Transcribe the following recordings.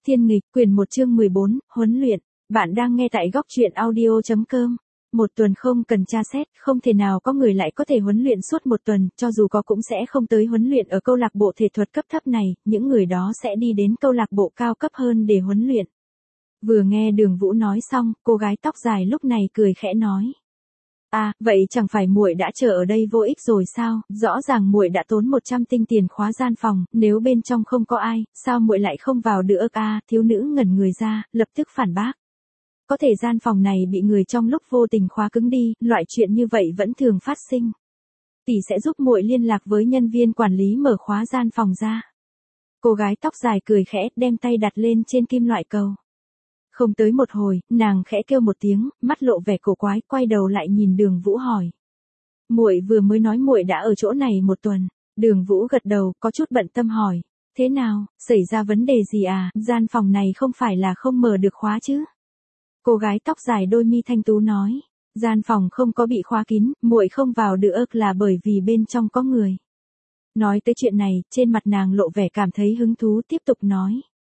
Thiên nghịch, quyển 1 chương 14, huấn luyện. Bạn đang nghe tại góc truyện audio.com. Một tuần không cần tra xét, không thể nào có người lại có thể huấn luyện suốt một tuần, cho dù có cũng sẽ không tới huấn luyện ở câu lạc bộ thể thuật cấp thấp này, những người đó sẽ đi đến câu lạc bộ cao cấp hơn để huấn luyện. Vừa nghe Đường Vũ nói xong, cô gái tóc dài lúc này cười khẽ nói. À, vậy chẳng phải muội đã chờ ở đây vô ích rồi sao? Rõ ràng muội đã tốn 100 tinh tiền khóa gian phòng, nếu bên trong không có ai, sao muội lại không vào được à? Thiếu nữ ngẩn người ra, lập tức phản bác. Có thể gian phòng này bị người trong lúc vô tình khóa cứng đi, loại chuyện như vậy vẫn thường phát sinh. Tỷ sẽ giúp muội liên lạc với nhân viên quản lý mở khóa gian phòng ra. Cô gái tóc dài cười khẽ, đem tay đặt lên trên kim loại cầu. Không tới một hồi, nàng khẽ kêu một tiếng, mắt lộ vẻ cổ quái, quay đầu lại nhìn Đường Vũ hỏi. Muội vừa mới nói muội đã ở chỗ này một tuần. Đường Vũ gật đầu, có chút bận tâm hỏi. Thế nào, xảy ra vấn đề gì à, gian phòng này không phải là không mở được khóa chứ? Cô gái tóc dài đôi mi thanh tú nói. Gian phòng không có bị khóa kín, muội không vào được là bởi vì bên trong có người. Nói tới chuyện này, trên mặt nàng lộ vẻ cảm thấy hứng thú tiếp tục nói.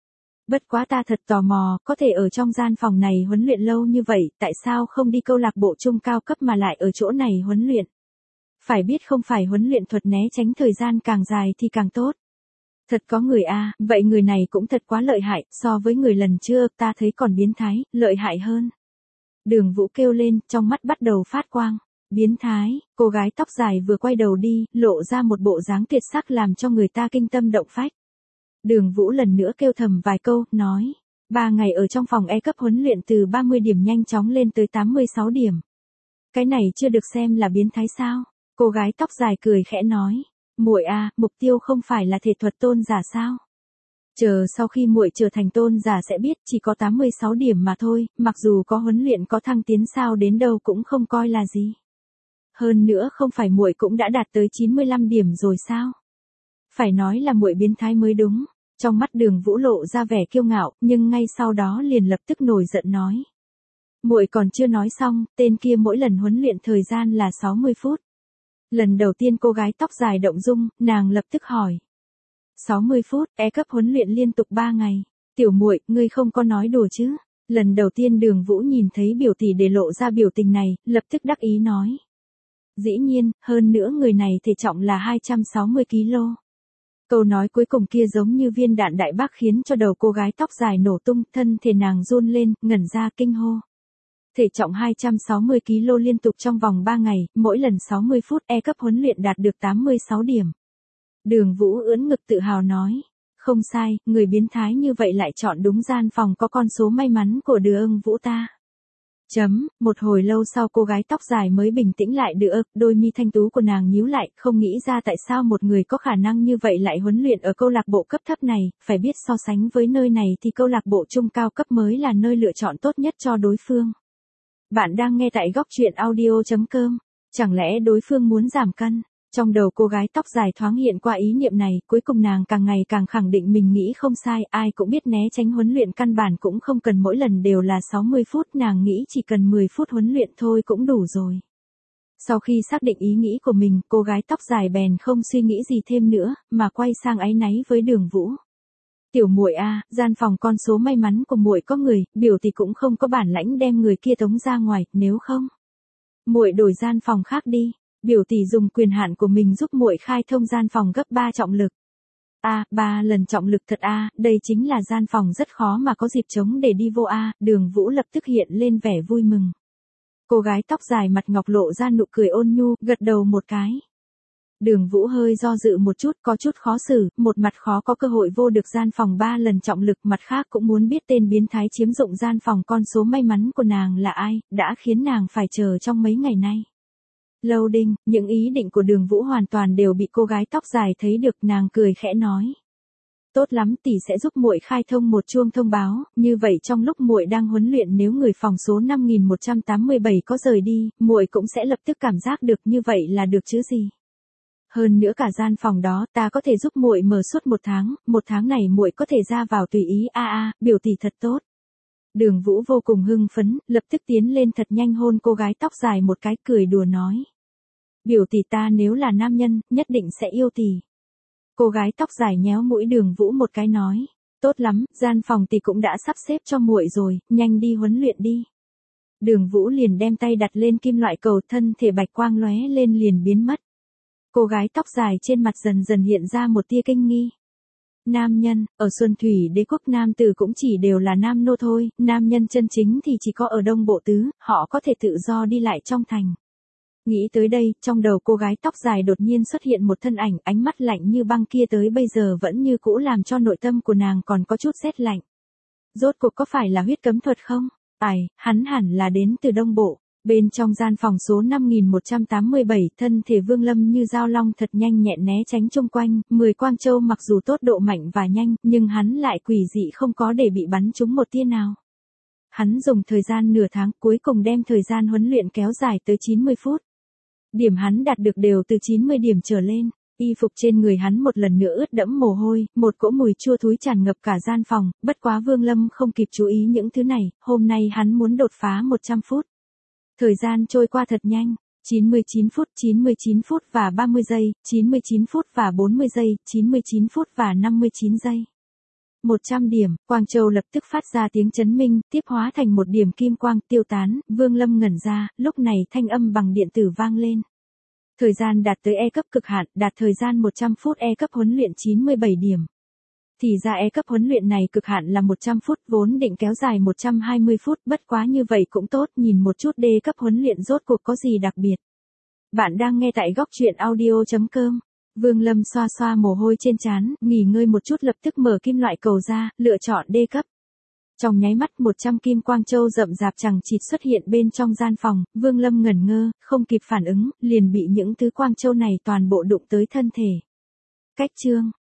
Bất quá ta thật tò mò, có thể ở trong gian phòng này huấn luyện lâu như vậy, tại sao không đi câu lạc bộ trung cao cấp mà lại ở chỗ này huấn luyện? Phải biết không phải huấn luyện thuật né tránh thời gian càng dài thì càng tốt. Thật có người a, vậy người này cũng thật quá lợi hại, so với người lần trước ta thấy còn biến thái, lợi hại hơn. Đường Vũ kêu lên, trong mắt bắt đầu phát quang. Biến thái, cô gái tóc dài vừa quay đầu đi, lộ ra một bộ dáng tuyệt sắc làm cho người ta kinh tâm động phách. Đường Vũ lần nữa kêu thầm vài câu, nói. 3 ngày ở trong phòng E cấp huấn luyện từ 30 điểm nhanh chóng lên tới 86 điểm. Cái này chưa được xem là biến thái sao? Cô gái tóc dài cười khẽ nói. Muội à, mục tiêu không phải là thể thuật tôn giả sao? Chờ sau khi muội trở thành tôn giả sẽ biết chỉ có 86 điểm mà thôi, mặc dù có huấn luyện có thăng tiến sao đến đâu cũng không coi là gì. Hơn nữa không phải muội cũng đã đạt tới 95 điểm rồi sao? Phải nói là muội biến thái mới đúng. Trong mắt Đường Vũ lộ ra vẻ kiêu ngạo, nhưng ngay sau đó liền lập tức nổi giận nói. Muội còn chưa nói xong, tên kia mỗi lần huấn luyện thời gian là 60 phút. Lần đầu tiên cô gái tóc dài động dung, nàng lập tức hỏi. 60 phút, E cấp huấn luyện liên tục 3 ngày. Tiểu muội, ngươi không có nói đùa chứ? Lần đầu tiên Đường Vũ nhìn thấy biểu tỷ để lộ ra biểu tình này, lập tức đắc ý nói. Dĩ nhiên, hơn nữa người này thể trọng là 260 kg. Câu nói cuối cùng kia giống như viên đạn đại bác khiến cho đầu cô gái tóc dài nổ tung, thân thể nàng run lên, ngẩn ra kinh hô. Thể trọng 260 kg liên tục trong vòng 3 ngày, mỗi lần 60 phút E cấp huấn luyện đạt được 86 điểm. Đường Vũ ưỡn ngực tự hào nói. Không sai, người biến thái như vậy lại chọn đúng gian phòng có con số may mắn của Đường Vũ ta. Một hồi lâu sau cô gái tóc dài mới bình tĩnh lại được, đôi mi thanh tú của nàng nhíu lại, không nghĩ ra tại sao một người có khả năng như vậy lại huấn luyện ở câu lạc bộ cấp thấp này, phải biết so sánh với nơi này thì câu lạc bộ trung cao cấp mới là nơi lựa chọn tốt nhất cho đối phương. Bạn đang nghe tại góc truyện audio.com, chẳng lẽ đối phương muốn giảm cân? Trong đầu cô gái tóc dài thoáng hiện qua ý niệm này, cuối cùng nàng càng ngày càng khẳng định mình nghĩ không sai, ai cũng biết né tránh huấn luyện căn bản cũng không cần mỗi lần đều là 60 phút, nàng nghĩ chỉ cần 10 phút huấn luyện thôi cũng đủ rồi. Sau khi xác định ý nghĩ của mình, cô gái tóc dài bèn không suy nghĩ gì thêm nữa, mà quay sang áy náy với Đường Vũ. Tiểu muội a, gian phòng con số may mắn của muội có người, biểu tỷ cũng không có bản lãnh đem người kia tống ra ngoài, nếu không, muội đổi gian phòng khác đi. Biểu tỷ dùng quyền hạn của mình giúp muội khai thông gian phòng gấp 3 trọng lực. 3 lần trọng lực thật đây chính là gian phòng rất khó mà có dịp trống để đi vô Đường Vũ lập tức hiện lên vẻ vui mừng. Cô gái tóc dài mặt ngọc lộ ra nụ cười ôn nhu, gật đầu một cái. Đường Vũ hơi do dự một chút, có chút khó xử, một mặt khó có cơ hội vô được gian phòng 3 lần trọng lực, mặt khác cũng muốn biết tên biến thái chiếm dụng gian phòng con số may mắn của nàng là ai, đã khiến nàng phải chờ trong mấy ngày nay. Loading, những ý định của Đường Vũ hoàn toàn đều bị cô gái tóc dài thấy được, nàng cười khẽ nói. Tốt lắm, tỷ sẽ giúp muội khai thông một chuông thông báo, như vậy trong lúc muội đang huấn luyện nếu người phòng số 5187 có rời đi, muội cũng sẽ lập tức cảm giác được như vậy là được chứ gì. Hơn nữa cả gian phòng đó ta có thể giúp muội mở suốt một tháng này muội có thể ra vào tùy ý biểu tỷ thật tốt. Đường Vũ vô cùng hưng phấn, lập tức tiến lên thật nhanh hôn cô gái tóc dài một cái, cười đùa nói. Biểu tỷ ta nếu là nam nhân, nhất định sẽ yêu tỷ. Cô gái tóc dài nhéo mũi Đường Vũ một cái nói. Tốt lắm, gian phòng thì cũng đã sắp xếp cho muội rồi, nhanh đi huấn luyện đi. Đường Vũ liền đem tay đặt lên kim loại cầu, thân thể bạch quang lóe lên liền biến mất. Cô gái tóc dài trên mặt dần dần hiện ra một tia kinh nghi. Nam nhân, ở Xuân Thủy Đế quốc nam tử cũng chỉ đều là nam nô thôi, nam nhân chân chính thì chỉ có ở Đông Bộ Tứ, họ có thể tự do đi lại trong thành. Nghĩ tới đây, trong đầu cô gái tóc dài đột nhiên xuất hiện một thân ảnh, ánh mắt lạnh như băng kia tới bây giờ vẫn như cũ làm cho nội tâm của nàng còn có chút rét lạnh. Rốt cuộc có phải là huyết cấm thuật không? Hắn hẳn là đến từ Đông Bộ. Bên trong gian phòng số 5187, thân thể Vương Lâm như dao long thật nhanh nhẹn né tránh chung quanh, 10 quang châu mặc dù tốt độ mạnh và nhanh, nhưng hắn lại quỷ dị không có để bị bắn trúng một tia nào. Hắn dùng thời gian nửa tháng cuối cùng đem thời gian huấn luyện kéo dài tới 90 phút. Điểm hắn đạt được đều từ 90 điểm trở lên. Y phục trên người hắn một lần nữa ướt đẫm mồ hôi, một cỗ mùi chua thúi tràn ngập cả gian phòng, bất quá Vương Lâm không kịp chú ý những thứ này, hôm nay hắn muốn đột phá 100 phút. Thời gian trôi qua thật nhanh, 99 phút và 30 giây, 99 phút và 40 giây, 99 phút và 59 giây. 100 điểm, Quang Châu lập tức phát ra tiếng chấn minh, tiếp hóa thành một điểm kim quang tiêu tán, Vương Lâm ngẩn ra, lúc này thanh âm bằng điện tử vang lên. Thời gian đạt tới E cấp cực hạn, đạt thời gian 100 phút E cấp huấn luyện 97 điểm. Thì ra E cấp huấn luyện này cực hạn là 100 phút, vốn định kéo dài 120 phút, bất quá như vậy cũng tốt, nhìn một chút D cấp huấn luyện rốt cuộc có gì đặc biệt. Bạn đang nghe tại góc truyện audio.com. Vương Lâm xoa xoa mồ hôi trên trán, nghỉ ngơi một chút lập tức mở kim loại cầu ra, lựa chọn D cấp. Trong nháy mắt 100 kim quang châu rậm rạp chằng chịt xuất hiện bên trong gian phòng, Vương Lâm ngẩn ngơ, không kịp phản ứng, liền bị những thứ quang châu này toàn bộ đụng tới thân thể. Cách chương